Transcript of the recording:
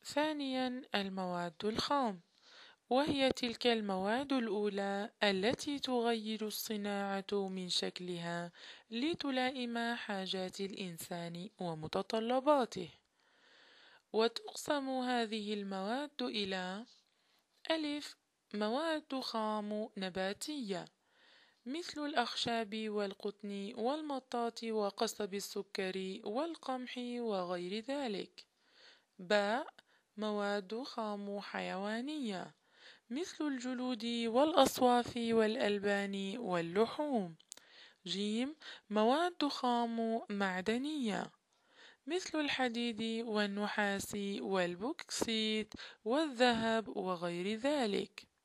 ثانيا، المواد الخام، وهي تلك المواد الأولى التي تغير الصناعة من شكلها لتلائم حاجات الإنسان ومتطلباته. وتقسم هذه المواد إلى: ألف، مواد خام نباتية مثل الأخشاب والقطن والمطاط وقصب السكر والقمح وغير ذلك. باء، مواد خام حيوانية مثل الجلود والأصواف والألبان واللحوم. جيم، مواد خام معدنية مثل الحديد والنحاس والبوكسيت والذهب وغير ذلك.